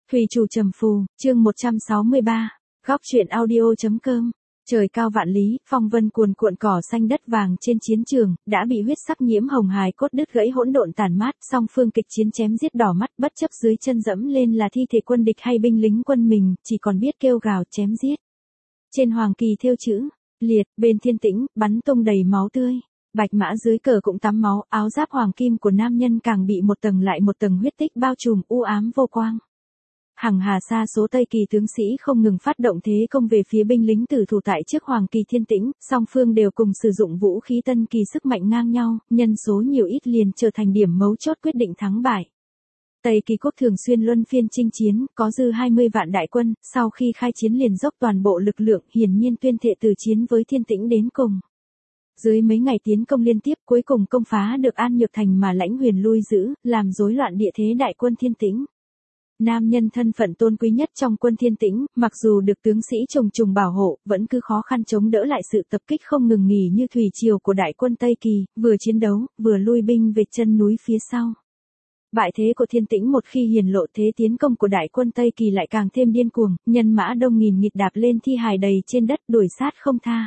Thủy chủ trầm phù, chương 163, góc truyện audio.com. Trời cao vạn lý, phong vân cuồn cuộn, cỏ xanh đất vàng trên chiến trường, đã bị huyết sắc nhiễm hồng, hài cốt đứt gãy hỗn độn tàn mát, song phương kịch chiến chém giết đỏ mắt, bất chấp dưới chân dẫm lên là thi thể quân địch hay binh lính quân mình, chỉ còn biết kêu gào chém giết. Trên hoàng kỳ thêu chữ, liệt, bên thiên tĩnh, bắn tung đầy máu tươi. Bạch mã dưới cờ cũng tắm máu, áo giáp hoàng kim của nam nhân càng bị một tầng lại một tầng huyết tích bao trùm, u ám vô quang. Hằng hà sa số Tây Kỳ tướng sĩ không ngừng phát động thế công về phía binh lính tử thủ tại trước hoàng kỳ thiên tĩnh, song phương đều cùng sử dụng vũ khí tân kỳ sức mạnh ngang nhau, nhân số nhiều ít liền trở thành điểm mấu chốt quyết định thắng bại. Tây Kỳ quốc thường xuyên luân phiên chinh chiến, có dư 20 vạn đại quân, sau khi khai chiến liền dốc toàn bộ lực lượng, hiển nhiên tuyên thệ từ chiến với thiên tĩnh đến cùng. Dưới mấy ngày tiến công liên tiếp, cuối cùng công phá được An Nhược Thành mà Lãnh Huyền lui giữ, làm rối loạn địa thế đại quân thiên tĩnh. Nam nhân thân phận tôn quý nhất trong quân thiên tĩnh, mặc dù được tướng sĩ trùng trùng bảo hộ, vẫn cứ khó khăn chống đỡ lại sự tập kích không ngừng nghỉ như thủy triều của đại quân Tây Kỳ, vừa chiến đấu, vừa lui binh về chân núi phía sau. Bại thế của thiên tĩnh một khi hiển lộ, thế tiến công của đại quân Tây Kỳ lại càng thêm điên cuồng, nhân mã đông nghìn nghịt đạp lên thi hài đầy trên đất, đuổi sát không tha.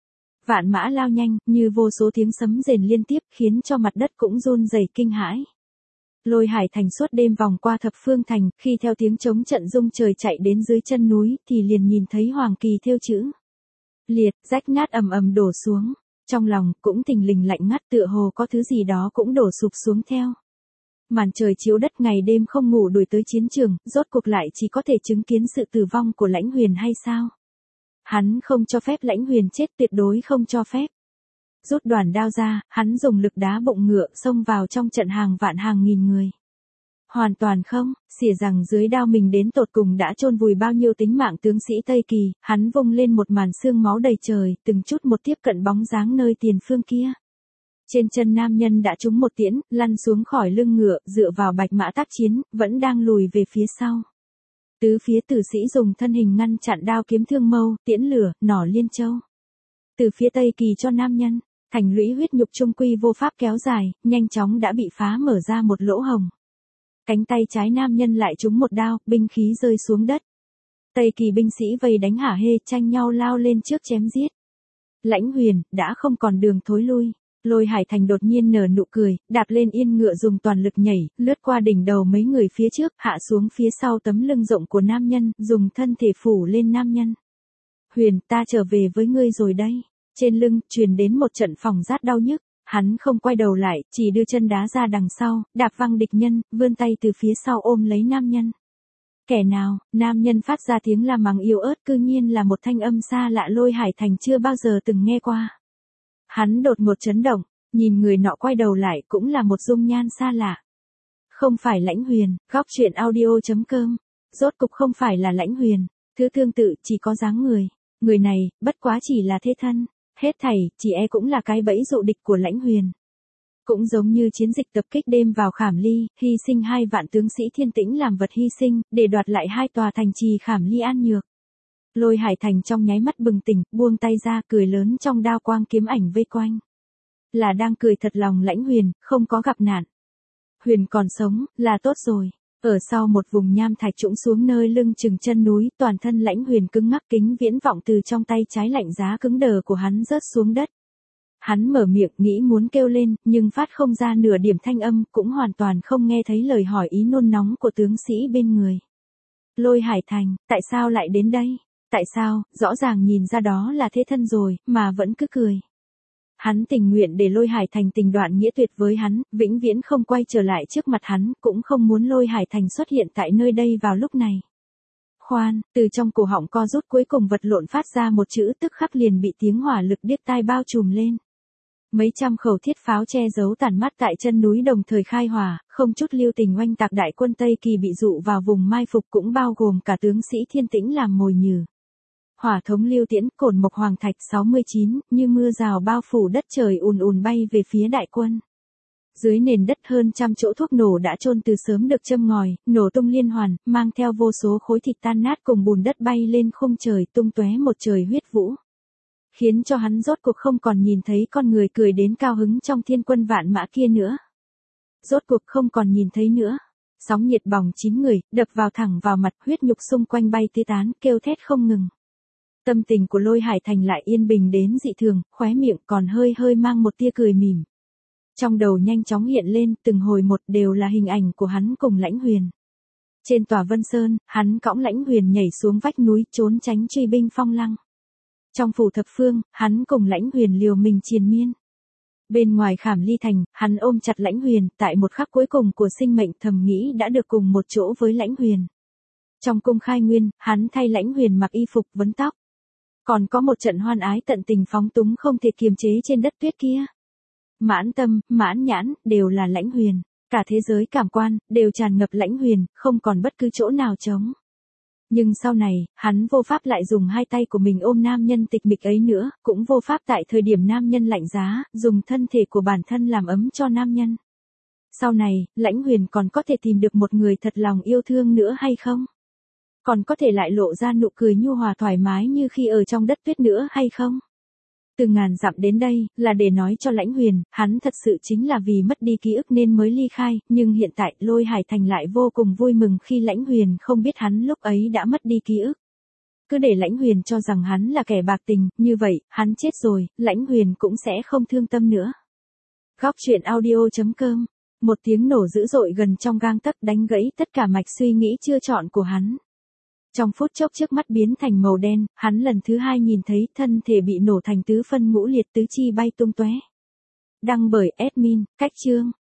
Vạn mã lao nhanh, như vô số tiếng sấm rền liên tiếp, khiến cho mặt đất cũng run rẩy kinh hãi. Lôi Hải Thành suốt đêm vòng qua thập phương thành, khi theo tiếng trống trận rung trời chạy đến dưới chân núi, thì liền nhìn thấy hoàng kỳ thêu chữ liệt, rách nát ầm ầm đổ xuống. Trong lòng cũng thình lình lạnh ngắt, tựa hồ có thứ gì đó cũng đổ sụp xuống theo. Màn trời chiếu đất ngày đêm không ngủ đuổi tới chiến trường, rốt cuộc lại chỉ có thể chứng kiến sự tử vong của Lãnh Huyền hay sao? Hắn không cho phép Lãnh Huyền chết, tuyệt đối không cho phép. Rút đoàn đao ra, hắn dùng lực đá bụng ngựa, xông vào trong trận hàng vạn hàng nghìn người. Hoàn toàn không, xỉa rằng dưới đao mình đến tột cùng đã chôn vùi bao nhiêu tính mạng tướng sĩ Tây Kỳ, hắn vung lên một màn xương máu đầy trời, từng chút một tiếp cận bóng dáng nơi tiền phương kia. Trên chân nam nhân đã trúng một tiễn, lăn xuống khỏi lưng ngựa, dựa vào bạch mã tác chiến, vẫn đang lùi về phía sau. Tứ phía tử sĩ dùng thân hình ngăn chặn đao kiếm thương mâu, tiễn lửa, nỏ liên châu. Từ phía Tây Kỳ cho nam nhân, thành lũy huyết nhục trung quy vô pháp kéo dài, nhanh chóng đã bị phá mở ra một lỗ hồng. Cánh tay trái nam nhân lại trúng một đao, binh khí rơi xuống đất. Tây Kỳ binh sĩ vây đánh hả hê, tranh nhau lao lên trước chém giết. Lãnh Huyền đã không còn đường thối lui. Lôi Hải Thành đột nhiên nở nụ cười, đạp lên yên ngựa dùng toàn lực nhảy, lướt qua đỉnh đầu mấy người phía trước, hạ xuống phía sau tấm lưng rộng của nam nhân, dùng thân thể phủ lên nam nhân. Huyền, ta trở về với ngươi rồi đây. Trên lưng, truyền đến một trận phòng rát đau nhức, hắn không quay đầu lại, chỉ đưa chân đá ra đằng sau, đạp văng địch nhân, vươn tay từ phía sau ôm lấy nam nhân. Kẻ nào? Nam nhân phát ra tiếng la mắng yếu ớt, cư nhiên là một thanh âm xa lạ Lôi Hải Thành chưa bao giờ từng nghe qua. Hắn đột ngột chấn động, nhìn người nọ quay đầu lại cũng là một dung nhan xa lạ. Không phải Lãnh Huyền, góc truyện audio.com. Rốt cục không phải là Lãnh Huyền, thứ tương tự chỉ có dáng người. Người này, bất quá chỉ là thế thân, hết thảy, chỉ cũng là cái bẫy dụ địch của Lãnh Huyền. Cũng giống như chiến dịch tập kích đêm vào Khảm Ly, hy sinh 2 vạn tướng sĩ thiên tĩnh làm vật hy sinh, để đoạt lại 2 tòa thành trì Khảm Ly An Nhược. Lôi Hải Thành trong nháy mắt bừng tỉnh, buông tay ra, cười lớn trong đao quang kiếm ảnh vây quanh. Là đang cười thật lòng Lãnh Huyền, không có gặp nạn. Huyền còn sống, là tốt rồi. Ở sau một vùng nham thạch trũng xuống nơi lưng chừng chân núi, toàn thân Lãnh Huyền cứng ngắc, kính viễn vọng từ trong tay trái lạnh giá cứng đờ của hắn rớt xuống đất. Hắn mở miệng nghĩ muốn kêu lên, nhưng phát không ra nửa điểm thanh âm, cũng hoàn toàn không nghe thấy lời hỏi ý nôn nóng của tướng sĩ bên người. Lôi Hải Thành, tại sao lại đến đây? Tại sao, rõ ràng nhìn ra đó là thế thân rồi, mà vẫn cứ cười. Hắn tình nguyện để Lôi Hải Thành tình đoạn nghĩa tuyệt với hắn, vĩnh viễn không quay trở lại trước mặt hắn, cũng không muốn Lôi Hải Thành xuất hiện tại nơi đây vào lúc này. Khoan, từ trong cổ họng co rút cuối cùng vật lộn phát ra một chữ, tức khắc liền bị tiếng hỏa lực điếc tai bao trùm lên. Mấy trăm khẩu thiết pháo che giấu tàn mắt tại chân núi đồng thời khai hỏa, không chút lưu tình oanh tạc đại quân Tây Kỳ bị dụ vào vùng mai phục, cũng bao gồm cả tướng sĩ thiên tĩnh làm mồi nhử. Hỏa thống lưu tiễn, cổn mộc hoàng thạch 69, như mưa rào bao phủ đất trời ùn ùn bay về phía đại quân. Dưới nền đất hơn trăm chỗ thuốc nổ đã chôn từ sớm được châm ngòi, nổ tung liên hoàn, mang theo vô số khối thịt tan nát cùng bùn đất bay lên khung trời, tung tóe một trời huyết vũ. Khiến cho hắn rốt cuộc không còn nhìn thấy con người cười đến cao hứng trong thiên quân vạn mã kia nữa. Rốt cuộc không còn nhìn thấy nữa. sóng nhiệt bỏng chín người, đập vào thẳng vào mặt, huyết nhục xung quanh bay tứ tán, kêu thét không ngừng. Tâm tình của Lôi Hải Thành lại yên bình đến dị thường, khóe miệng còn hơi hơi mang một tia cười mỉm. Trong đầu nhanh chóng hiện lên, từng hồi một đều là hình ảnh của hắn cùng Lãnh Huyền. Trên tòa Vân Sơn, hắn cõng Lãnh Huyền nhảy xuống vách núi trốn tránh truy binh Phong Lăng. Trong phủ thập phương, hắn cùng Lãnh Huyền liều mình triền miên. Bên ngoài Khảm Ly Thành, hắn ôm chặt Lãnh Huyền, tại một khắc cuối cùng của sinh mệnh thầm nghĩ đã được cùng một chỗ với Lãnh Huyền. Trong cung Khai Nguyên, hắn thay Lãnh Huyền mặc y phục vấn tóc. Còn có một trận hoan ái tận tình phóng túng không thể kiềm chế trên đất tuyết kia. Mãn tâm, mãn nhãn, đều là Lãnh Huyền. Cả thế giới cảm quan, đều tràn ngập Lãnh Huyền, không còn bất cứ chỗ nào trống. Nhưng sau này, hắn vô pháp lại dùng hai tay của mình ôm nam nhân tịch mịch ấy nữa, cũng vô pháp tại thời điểm nam nhân lạnh giá, dùng thân thể của bản thân làm ấm cho nam nhân. Sau này, Lãnh Huyền còn có thể tìm được một người thật lòng yêu thương nữa hay không? Còn có thể lại lộ ra nụ cười nhu hòa thoải mái như khi ở trong đất tuyết nữa hay không? Từ ngàn dặm đến đây, là để nói cho Lãnh Huyền, hắn thật sự chính là vì mất đi ký ức nên mới ly khai, nhưng hiện tại Lôi Hải Thành lại vô cùng vui mừng khi Lãnh Huyền không biết hắn lúc ấy đã mất đi ký ức. Cứ để Lãnh Huyền cho rằng hắn là kẻ bạc tình, như vậy, hắn chết rồi, Lãnh Huyền cũng sẽ không thương tâm nữa. Góc truyện audio.com. Một tiếng nổ dữ dội gần trong gang tấc đánh gãy tất cả mạch suy nghĩ chưa chọn của hắn. Trong phút chốc trước mắt biến thành màu đen, hắn lần thứ hai nhìn thấy thân thể bị nổ thành tứ phân ngũ liệt tứ chi bay tung tóe. Đăng bởi admin, Cách Chương.